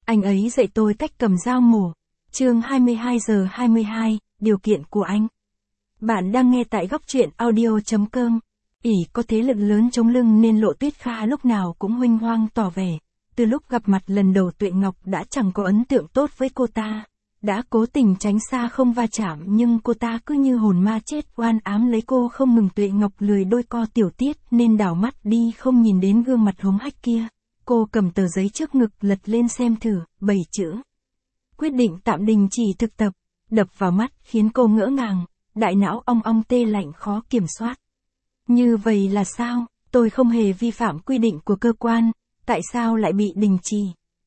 Anh ấy dạy tôi cách cầm dao mổ. Chương 22:22, điều kiện của anh. Bạn đang nghe tại góc truyện audio.com. ỷ có thế lực lớn chống lưng nên Lộ Tuyết Kha lúc nào cũng huênh hoang tỏ vẻ. Từ lúc gặp mặt lần đầu Tuệ Ngọc đã chẳng có ấn tượng tốt với cô ta. Đã cố tình tránh xa không va chạm nhưng cô ta cứ như hồn ma chết oan ám lấy cô không ngừng. Tuệ Ngọc lười đôi co tiểu tiết nên đảo mắt đi không nhìn đến gương mặt hống hách kia. Cô cầm tờ giấy trước ngực lật lên xem thử, 7 chữ. Quyết định tạm đình chỉ thực tập, đập vào mắt khiến cô ngỡ ngàng, đại não ong ong tê lạnh khó kiểm soát. Như vậy là sao? Tôi không hề vi phạm quy định của cơ quan, tại sao lại bị đình chỉ?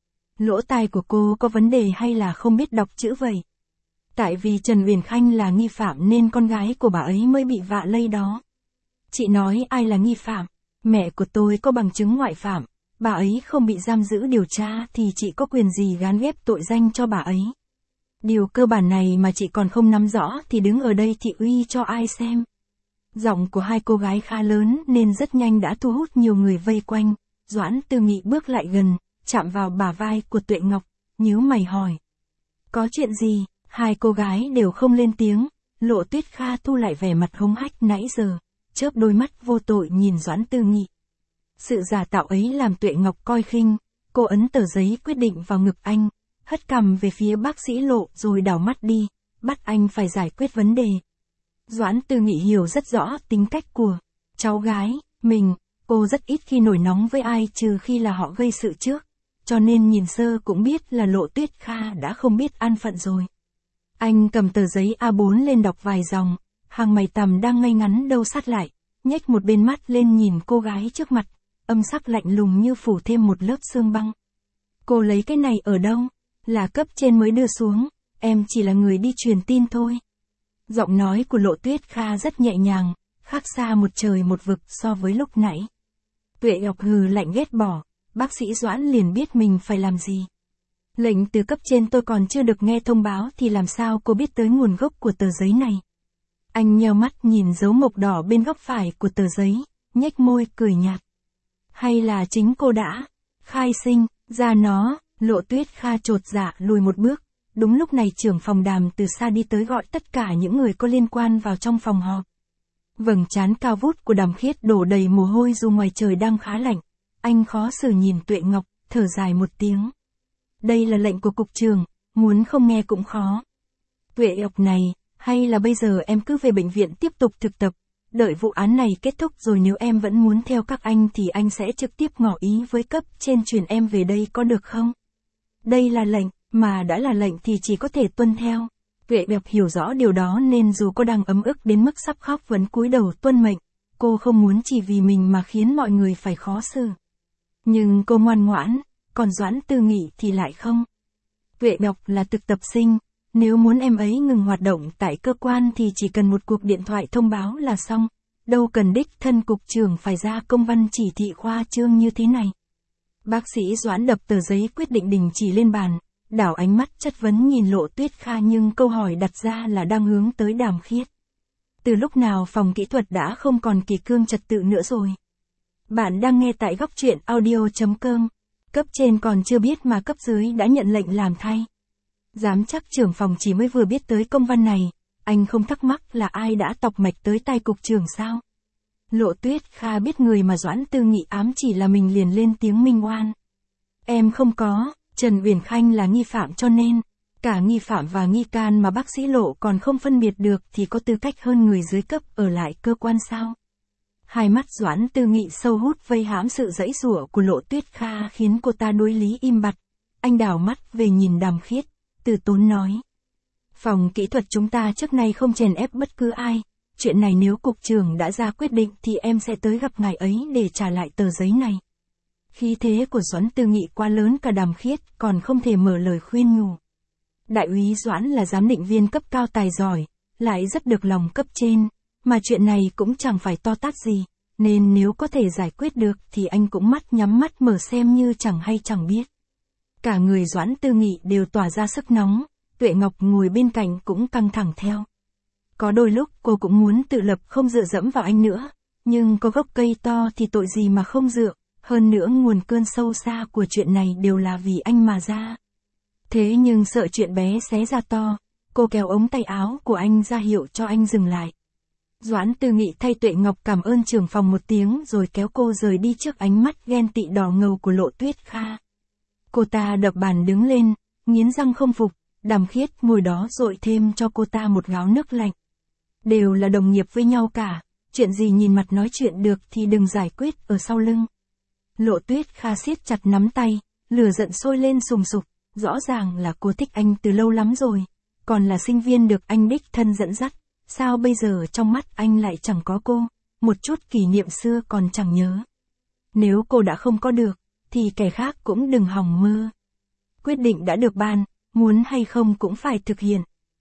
Lỗ tai của cô có vấn đề hay là không biết đọc chữ vậy? Tại vì Trần Uyển Khanh là nghi phạm nên con gái của bà ấy mới bị vạ lây đó. Chị nói ai là nghi phạm? Mẹ của tôi có bằng chứng ngoại phạm. Bà ấy không bị giam giữ điều tra thì chị có quyền gì gán ghép tội danh cho bà ấy. Điều cơ bản này mà chị còn không nắm rõ thì đứng ở đây thị uy cho ai xem. Giọng của hai cô gái khá lớn nên rất nhanh đã thu hút nhiều người vây quanh. Doãn Tư Nghị bước lại gần, chạm vào bả vai của Tuệ Ngọc, nhíu mày hỏi. Có chuyện gì? Hai cô gái đều không lên tiếng. Lộ Tuyết Kha thu lại vẻ mặt hống hách nãy giờ, chớp đôi mắt vô tội nhìn Doãn Tư Nghị. Sự giả tạo ấy làm Tuệ Ngọc coi khinh, cô ấn tờ giấy quyết định vào ngực anh, hất cằm về phía bác sĩ Lộ rồi đảo mắt đi, bắt anh phải giải quyết vấn đề. Doãn Tư Nghị hiểu rất rõ tính cách của cháu gái mình, cô rất ít khi nổi nóng với ai trừ khi là họ gây sự trước, cho nên nhìn sơ cũng biết là Lộ Tuyết Kha đã không biết an phận rồi. Anh cầm tờ giấy A4 lên đọc vài dòng, hàng mày tằm đang ngây ngắn đâu sát lại, nhếch một bên mắt lên nhìn cô gái trước mặt. Âm sắc lạnh lùng như phủ thêm một lớp sương băng. Cô lấy cái này ở đâu? Là cấp trên mới đưa xuống, em chỉ là người đi truyền tin thôi. Giọng nói của Lộ Tuyết Kha rất nhẹ nhàng, khác xa một trời một vực so với lúc nãy. Tuệ Ngọc hừ lạnh ghét bỏ, bác sĩ Doãn liền biết mình phải làm gì. Lệnh từ cấp trên tôi còn chưa được nghe thông báo thì làm sao cô biết tới nguồn gốc của tờ giấy này? Anh nheo mắt nhìn dấu mộc đỏ bên góc phải của tờ giấy, nhếch môi cười nhạt. Hay là chính cô đã khai sinh ra nó? Lộ Tuyết Kha chột dạ lùi một bước. Đúng lúc này trưởng phòng Đàm từ xa đi tới gọi tất cả những người có liên quan vào trong phòng họp. Vầng trán cao vút của Đàm Khiết đổ đầy mồ hôi dù ngoài trời đang khá lạnh. Anh khó xử nhìn Tuệ Ngọc, thở dài một tiếng. Đây là lệnh của cục trưởng, muốn không nghe cũng khó. Tuệ Ngọc này, hay là bây giờ em cứ về bệnh viện tiếp tục thực tập. Đợi vụ án này kết thúc rồi nếu em vẫn muốn theo các anh thì anh sẽ trực tiếp ngỏ ý với cấp trên chuyển em về đây có được không? Đây là lệnh, mà đã là lệnh thì chỉ có thể tuân theo. Tuệ Ngọc hiểu rõ điều đó nên dù cô đang ấm ức đến mức sắp khóc vẫn cúi đầu tuân mệnh. Cô không muốn chỉ vì mình mà khiến mọi người phải khó xử. Nhưng cô ngoan ngoãn, còn Doãn Tư Nghị thì lại không. Tuệ Ngọc là thực tập sinh. Nếu muốn em ấy ngừng hoạt động tại cơ quan thì chỉ cần một cuộc điện thoại thông báo là xong, đâu cần đích thân cục trưởng phải ra công văn chỉ thị khoa trương như thế này. Bác sĩ Doãn đập tờ giấy quyết định đình chỉ lên bàn, đảo ánh mắt chất vấn nhìn Lộ Tuyết Kha nhưng câu hỏi đặt ra là đang hướng tới Đàm Khiết. Từ lúc nào phòng kỹ thuật đã không còn kỷ cương trật tự nữa rồi? Bạn đang nghe tại góc truyện audio.com, cấp trên còn chưa biết mà cấp dưới đã nhận lệnh làm thay. Dám chắc trưởng phòng chỉ mới vừa biết tới công văn này, anh không thắc mắc là ai đã tọc mạch tới tay cục trưởng sao? Lộ Tuyết Kha biết người mà Doãn Tư Nghị ám chỉ là mình liền lên tiếng minh oan. Em không có, Trần Uyển Khanh là nghi phạm cho nên, cả nghi phạm và nghi can mà bác sĩ Lộ còn không phân biệt được thì có tư cách hơn người dưới cấp ở lại cơ quan sao? Hai mắt Doãn Tư Nghị sâu hút vây hãm sự giãy giụa của Lộ Tuyết Kha khiến cô ta đối lý im bặt. Anh đảo mắt về nhìn Đàm Khiết. Từ tốn nói. Phòng kỹ thuật chúng ta trước nay không chèn ép bất cứ ai. Chuyện này nếu cục trưởng đã ra quyết định thì em sẽ tới gặp ngài ấy để trả lại tờ giấy này. Khí thế của Doãn Tư Nghị quá lớn cả Đàm Khiết còn không thể mở lời khuyên nhủ. Đại úy Doãn là giám định viên cấp cao tài giỏi, lại rất được lòng cấp trên, mà chuyện này cũng chẳng phải to tát gì, nên nếu có thể giải quyết được thì anh cũng mắt nhắm mắt mở xem như chẳng hay chẳng biết. Cả người Doãn Tư Nghị đều tỏa ra sức nóng, Tuệ Ngọc ngồi bên cạnh cũng căng thẳng theo. Có đôi lúc cô cũng muốn tự lập không dựa dẫm vào anh nữa, nhưng có gốc cây to thì tội gì mà không dựa, hơn nữa nguồn cơn sâu xa của chuyện này đều là vì anh mà ra. Thế nhưng sợ chuyện bé xé ra to, cô kéo ống tay áo của anh ra hiệu cho anh dừng lại. Doãn Tư Nghị thay Tuệ Ngọc cảm ơn trưởng phòng một tiếng rồi kéo cô rời đi trước ánh mắt ghen tị đỏ ngầu của Lộ Tuyết Kha. Cô ta đập bàn đứng lên, nghiến răng không phục, Đàm Khiết ngồi đó dội thêm cho cô ta một gáo nước lạnh. Đều là đồng nghiệp với nhau cả, chuyện gì nhìn mặt nói chuyện được thì đừng giải quyết ở sau lưng. Lộ Tuyết Kha siết chặt nắm tay, lửa giận sôi lên sùng sục, rõ ràng là cô thích anh từ lâu lắm rồi, còn là sinh viên được anh đích thân dẫn dắt, sao bây giờ trong mắt anh lại chẳng có cô, một chút kỷ niệm xưa còn chẳng nhớ. Nếu cô đã không có được, thì kẻ khác cũng đừng hòng mơ. Quyết định đã được ban, muốn hay không cũng phải thực hiện.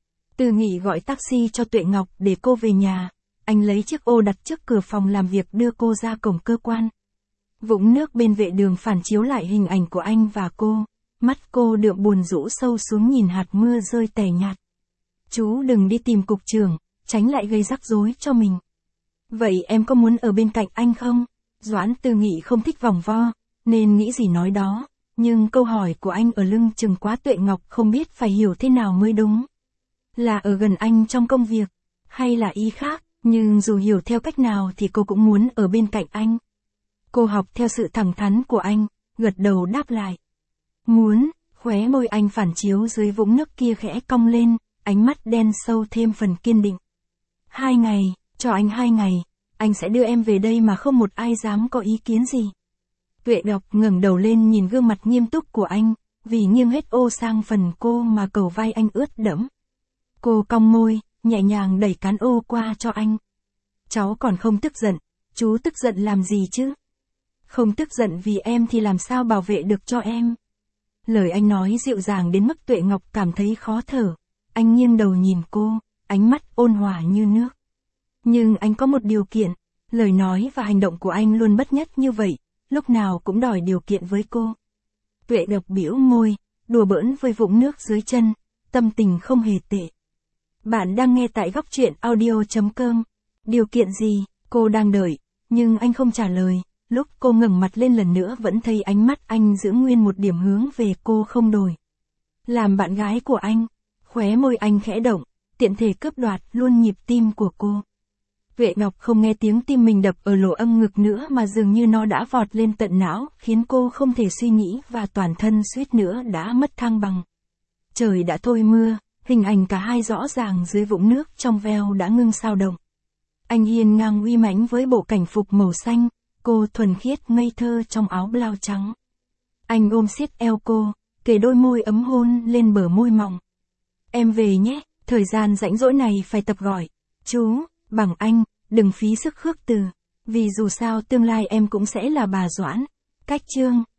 Tư Nghị gọi taxi cho Tuệ Ngọc để cô về nhà, anh lấy chiếc ô đặt trước cửa phòng làm việc đưa cô ra cổng cơ quan. Vũng nước bên vệ đường phản chiếu lại hình ảnh của anh và cô, mắt cô đượm buồn rũ sâu xuống nhìn hạt mưa rơi tẻ nhạt. Chú đừng đi tìm cục trưởng, tránh lại gây rắc rối cho mình. Vậy em có muốn ở bên cạnh anh không? Doãn Tư Nghị không thích vòng vo, nên nghĩ gì nói đó, nhưng câu hỏi của anh ở lưng chừng quá. Tuệ Ngọc không biết phải hiểu thế nào mới đúng. Là ở gần anh trong công việc, hay là ý khác, nhưng dù hiểu theo cách nào thì cô cũng muốn ở bên cạnh anh. Cô học theo sự thẳng thắn của anh, gật đầu đáp lại. Muốn, khóe môi anh phản chiếu dưới vũng nước kia khẽ cong lên, ánh mắt đen sâu thêm phần kiên định. 2 ngày, cho anh 2 ngày, anh sẽ đưa em về đây mà không một ai dám có ý kiến gì. Tuệ Ngọc ngẩng đầu lên nhìn gương mặt nghiêm túc của anh, vì nghiêng hết ô sang phần cô mà cầu vai anh ướt đẫm. Cô cong môi, nhẹ nhàng đẩy cán ô qua cho anh. Cháu còn không tức giận, chú tức giận làm gì chứ? Không tức giận vì em thì làm sao bảo vệ được cho em? Lời anh nói dịu dàng đến mức Tuệ Ngọc cảm thấy khó thở. Anh nghiêng đầu nhìn cô, ánh mắt ôn hòa như nước. Nhưng anh có một điều kiện, lời nói và hành động của anh luôn bất nhất như vậy, lúc nào cũng đòi điều kiện với cô. Tuệ Ngọc bĩu môi, đùa bỡn với vũng nước dưới chân, tâm tình không hề tệ. Bạn đang nghe tại góc truyện audio.com. Điều kiện gì? Cô đang đợi, nhưng anh không trả lời. Lúc cô ngẩng mặt lên lần nữa vẫn thấy ánh mắt anh giữ nguyên một điểm hướng về cô không đổi. Làm bạn gái của anh, khóe môi anh khẽ động, tiện thể cướp đoạt luôn nhịp tim của cô. Tuệ Ngọc không nghe tiếng tim mình đập ở lỗ âm ngực nữa mà dường như nó đã vọt lên tận não, khiến cô không thể suy nghĩ và toàn thân suýt nữa đã mất thăng bằng. Trời đã thôi mưa, hình ảnh cả hai rõ ràng dưới vũng nước trong veo đã ngưng sao động. Anh hiên ngang uy mãnh với bộ cảnh phục màu xanh, cô thuần khiết ngây thơ trong áo blau trắng. Anh ôm siết eo cô, kề đôi môi ấm hôn lên bờ môi mỏng. Em về nhé, thời gian rảnh rỗi này phải tập gọi chú, bằng anh, đừng phí sức khước từ, vì dù sao tương lai em cũng sẽ là bà Doãn. Cách chương